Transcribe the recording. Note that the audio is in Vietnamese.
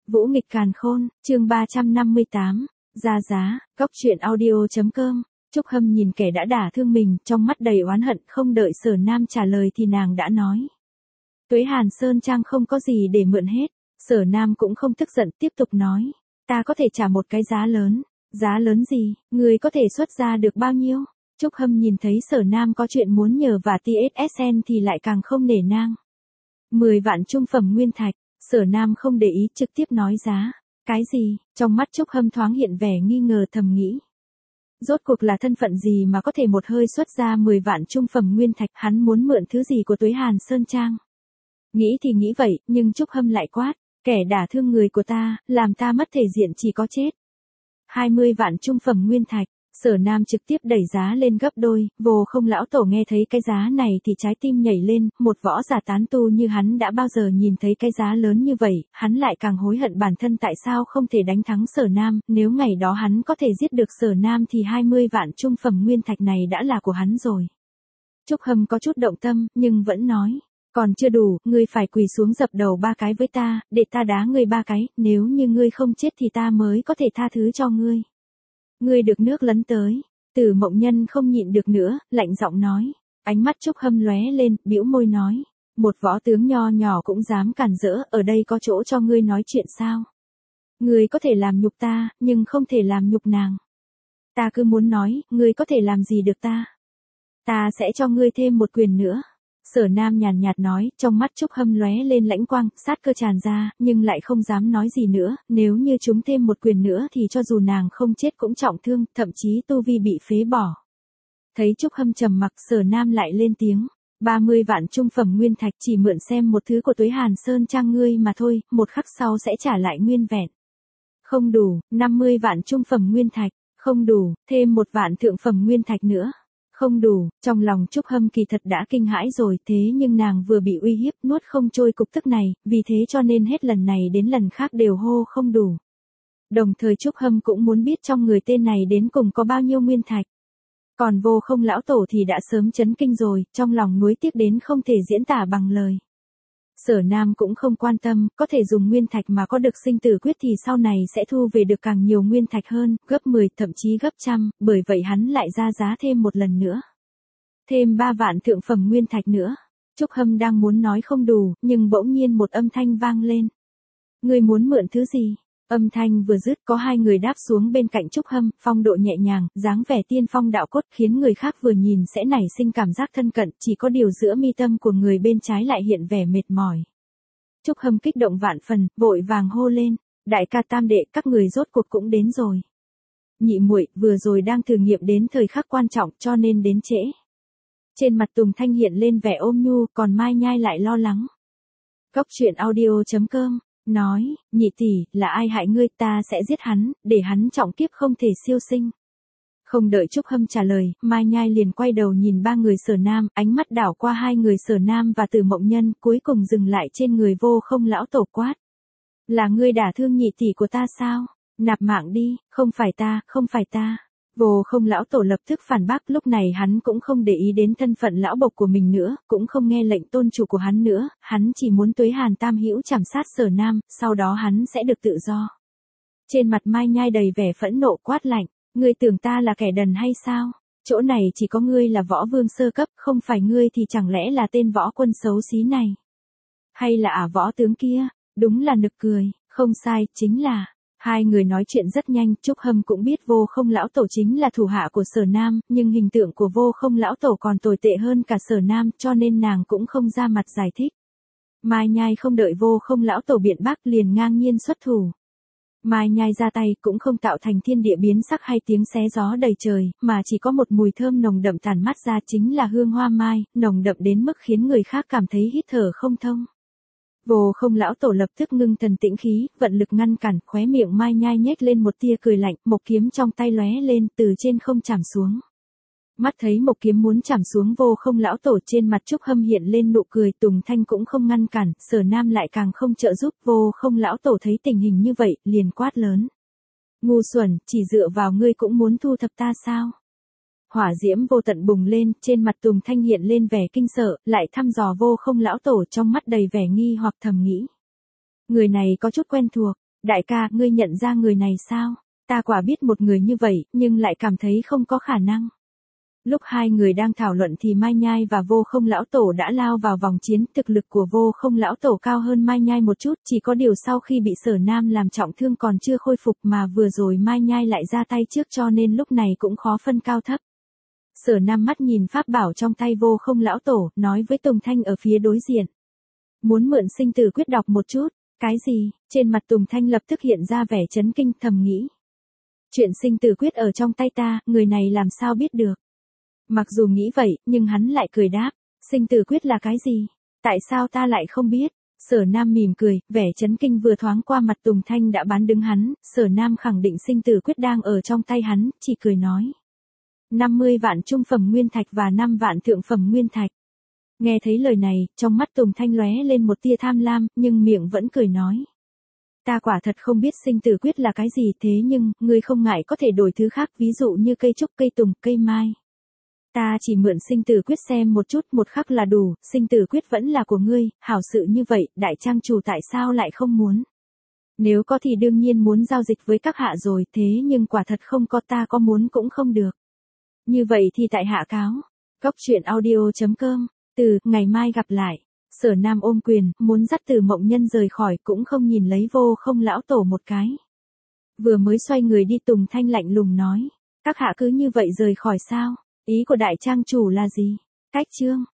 Vũ nghịch càn khôn, chương 358, ra giá, góc truyện audio.com. Trúc Hâm nhìn kẻ đã đả thương mình, trong mắt đầy oán hận, không đợi Sở Nam trả lời thì nàng đã nói. Tuế Hàn Sơn Trang không có gì để mượn hết. Sở Nam cũng không tức giận, tiếp tục nói. Ta có thể trả một cái giá lớn. Giá lớn gì, người có thể xuất ra được bao nhiêu? Trúc Hâm nhìn thấy Sở Nam có chuyện muốn nhờ và TSSN thì lại càng không nể nang. 10 vạn trung phẩm nguyên thạch. Sở Nam không để ý, trực tiếp nói giá. Cái gì? Trong mắt Trúc Hâm thoáng hiện vẻ nghi ngờ, thầm nghĩ. Rốt cuộc là thân phận gì mà có thể một hơi xuất ra 10 vạn trung phẩm nguyên thạch, hắn muốn mượn thứ gì của Tuế Hàn Sơn Trang? Nghĩ thì nghĩ vậy, nhưng Trúc Hâm lại quát, kẻ đả thương người của ta, làm ta mất thể diện chỉ có chết. 20 vạn trung phẩm nguyên thạch. Sở Nam trực tiếp đẩy giá lên gấp đôi, Vô Không lão tổ nghe thấy cái giá này thì trái tim nhảy lên, một võ giả tán tu như hắn đã bao giờ nhìn thấy cái giá lớn như vậy, hắn lại càng hối hận bản thân tại sao không thể đánh thắng Sở Nam, nếu ngày đó hắn có thể giết được Sở Nam thì 20 vạn trung phẩm nguyên thạch này đã là của hắn rồi. Trúc Hâm có chút động tâm, nhưng vẫn nói, còn chưa đủ, ngươi phải quỳ xuống dập đầu 3 cái với ta, để ta đá ngươi 3 cái, nếu như ngươi không chết thì ta mới có thể tha thứ cho ngươi. Ngươi được nước lấn tới. Tử Mộng Nhân không nhịn được nữa, lạnh giọng nói. Ánh mắt Trúc Hâm lóe lên, bĩu môi nói. Một võ tướng nho nhỏ cũng dám cản rỡ, ở đây có chỗ cho ngươi nói chuyện sao? Ngươi có thể làm nhục ta, nhưng không thể làm nhục nàng. Ta cứ muốn nói, ngươi có thể làm gì được ta? Ta sẽ cho ngươi thêm một quyền nữa. Sở Nam nhàn nhạt nói, trong mắt Trúc Hâm lóe lên lãnh quang, sát cơ tràn ra, nhưng lại không dám nói gì nữa, nếu như chúng thêm một quyền nữa thì cho dù nàng không chết cũng trọng thương, thậm chí tu vi bị phế bỏ. Thấy Trúc Hâm trầm mặc, Sở Nam lại lên tiếng, 30 vạn trung phẩm nguyên thạch chỉ mượn xem một thứ của Tuế Hàn Sơn Trang ngươi mà thôi, một khắc sau sẽ trả lại nguyên vẹn. Không đủ, 50 vạn trung phẩm nguyên thạch, không đủ, thêm 1 vạn thượng phẩm nguyên thạch nữa. Không đủ, trong lòng Trúc Hâm kỳ thật đã kinh hãi rồi, thế nhưng nàng vừa bị uy hiếp nuốt không trôi cục tức này, vì thế cho nên hết lần này đến lần khác đều hô không đủ. Đồng thời Trúc Hâm cũng muốn biết trong người tên này đến cùng có bao nhiêu nguyên thạch. Còn Vô Không lão tổ thì đã sớm chấn kinh rồi, trong lòng nuối tiếc đến không thể diễn tả bằng lời. Sở Nam cũng không quan tâm, có thể dùng nguyên thạch mà có được sinh tử quyết thì sau này sẽ thu về được càng nhiều nguyên thạch hơn, gấp 10 thậm chí gấp trăm, bởi vậy hắn lại ra giá thêm một lần nữa. Thêm 3 vạn thượng phẩm nguyên thạch nữa. Trúc Hâm đang muốn nói không đủ, nhưng bỗng nhiên một âm thanh vang lên. Ngươi muốn mượn thứ gì? Âm thanh vừa dứt có 2 người đáp xuống bên cạnh Trúc Hâm, phong độ nhẹ nhàng, dáng vẻ tiên phong đạo cốt khiến người khác vừa nhìn sẽ nảy sinh cảm giác thân cận, chỉ có điều giữa mi tâm của người bên trái lại hiện vẻ mệt mỏi. Trúc Hâm kích động vạn phần, vội vàng hô lên, đại ca tam đệ, các người rốt cuộc cũng đến rồi. Nhị muội, vừa rồi đang thử nghiệm đến thời khắc quan trọng cho nên đến trễ. Trên mặt Tùng Thanh hiện lên vẻ ôm nhu, còn Mai Nhai lại lo lắng. Góc truyện audio.com nói, nhị tỷ, là ai hại ngươi, ta sẽ giết hắn, để hắn trọng kiếp không thể siêu sinh. Không đợi Trúc Hâm trả lời, Mai Nhai liền quay đầu nhìn 3 người Sở Nam, ánh mắt đảo qua 2 người Sở Nam và Tử Mộng Nhân, cuối cùng dừng lại trên người Vô Không lão tổ quát. Là ngươi đả thương nhị tỷ của ta sao? Nạp mạng đi, không phải ta, không phải ta. Vô Không lão tổ lập tức phản bác, lúc này hắn cũng không để ý đến thân phận lão bộc của mình nữa, cũng không nghe lệnh tôn chủ của hắn nữa, hắn chỉ muốn Tuế Hàn Tam Hữu chảm sát Sở Nam, sau đó hắn sẽ được tự do. Trên mặt Mai Nhai đầy vẻ phẫn nộ quát lạnh, ngươi tưởng ta là kẻ đần hay sao? Chỗ này chỉ có ngươi là võ vương sơ cấp, không phải ngươi thì chẳng lẽ là tên võ quân xấu xí này? Hay là võ tướng kia? Đúng là nực cười, không sai, chính là. 2 người nói chuyện rất nhanh, Trúc Hâm cũng biết Vô Không lão tổ chính là thủ hạ của Sở Nam, nhưng hình tượng của Vô Không lão tổ còn tồi tệ hơn cả Sở Nam, cho nên nàng cũng không ra mặt giải thích. Mai Nhai không đợi Vô Không lão tổ biện bác liền ngang nhiên xuất thủ. Mai Nhai ra tay cũng không tạo thành thiên địa biến sắc hay tiếng xé gió đầy trời, mà chỉ có một mùi thơm nồng đậm tản mát ra, chính là hương hoa mai, nồng đậm đến mức khiến người khác cảm thấy hít thở không thông. Vô Không lão tổ lập tức ngưng thần tĩnh khí, vận lực ngăn cản, khóe miệng Mai Nhai nhếch lên một tia cười lạnh, mộc kiếm trong tay lóe lên, từ trên không chạm xuống. Mắt thấy mộc kiếm muốn chạm xuống Vô Không lão tổ, trên mặt Trúc Hâm hiện lên nụ cười, Tùng Thanh cũng không ngăn cản, Sở Nam lại càng không trợ giúp. Vô Không lão tổ thấy tình hình như vậy, liền quát lớn. Ngu xuẩn, chỉ dựa vào ngươi cũng muốn thu thập ta sao? Hỏa diễm vô tận bùng lên, trên mặt Tùng Thanh hiện lên vẻ kinh sợ, lại thăm dò Vô Không lão tổ, trong mắt đầy vẻ nghi hoặc thầm nghĩ. Người này có chút quen thuộc, Đại ca, ngươi nhận ra người này sao? Ta quả biết một người như vậy, nhưng lại cảm thấy không có khả năng. Lúc hai người đang thảo luận thì Mai Nhai và Vô Không lão tổ đã lao vào vòng chiến, thực lực của Vô Không lão tổ cao hơn Mai Nhai một chút, chỉ có điều sau khi bị Sở Nam làm trọng thương còn chưa khôi phục mà vừa rồi Mai Nhai lại ra tay trước cho nên lúc này cũng khó phân cao thấp. Sở Nam mắt nhìn pháp bảo trong tay Vô Không lão tổ, nói với Tùng Thanh ở phía đối diện. Muốn mượn sinh tử quyết đọc một chút, cái gì? Trên mặt Tùng Thanh lập tức hiện ra vẻ chấn kinh, thầm nghĩ. Chuyện sinh tử quyết ở trong tay ta, người này làm sao biết được? Mặc dù nghĩ vậy, nhưng hắn lại cười đáp, sinh tử quyết là cái gì? Tại sao ta lại không biết? Sở Nam mỉm cười, vẻ chấn kinh vừa thoáng qua mặt Tùng Thanh đã bán đứng hắn, Sở Nam khẳng định sinh tử quyết đang ở trong tay hắn, chỉ cười nói. 50 vạn trung phẩm nguyên thạch và 5 vạn thượng phẩm nguyên thạch. Nghe thấy lời này, trong mắt Tùng Thanh lóe lên một tia tham lam, nhưng miệng vẫn cười nói. Ta quả thật không biết sinh tử quyết là cái gì, thế nhưng, ngươi không ngại có thể đổi thứ khác, ví dụ như cây trúc, cây tùng, cây mai. Ta chỉ mượn sinh tử quyết xem một chút, một khắc là đủ, sinh tử quyết vẫn là của ngươi, hảo sự như vậy, đại trang chủ tại sao lại không muốn? Nếu có thì đương nhiên muốn giao dịch với các hạ rồi, thế nhưng quả thật không có, ta có muốn cũng không được. Như vậy thì tại hạ cáo. Góc truyện audio.com, ngày mai gặp lại. Sở Nam ôm quyền, muốn dắt Từ Mộng Nhân rời khỏi cũng không nhìn lấy Vô Không lão tổ một cái. Vừa mới xoay người đi Tùng Thanh lạnh lùng nói. Các hạ cứ như vậy rời khỏi sao? Ý của đại trang chủ là gì? Cách chương.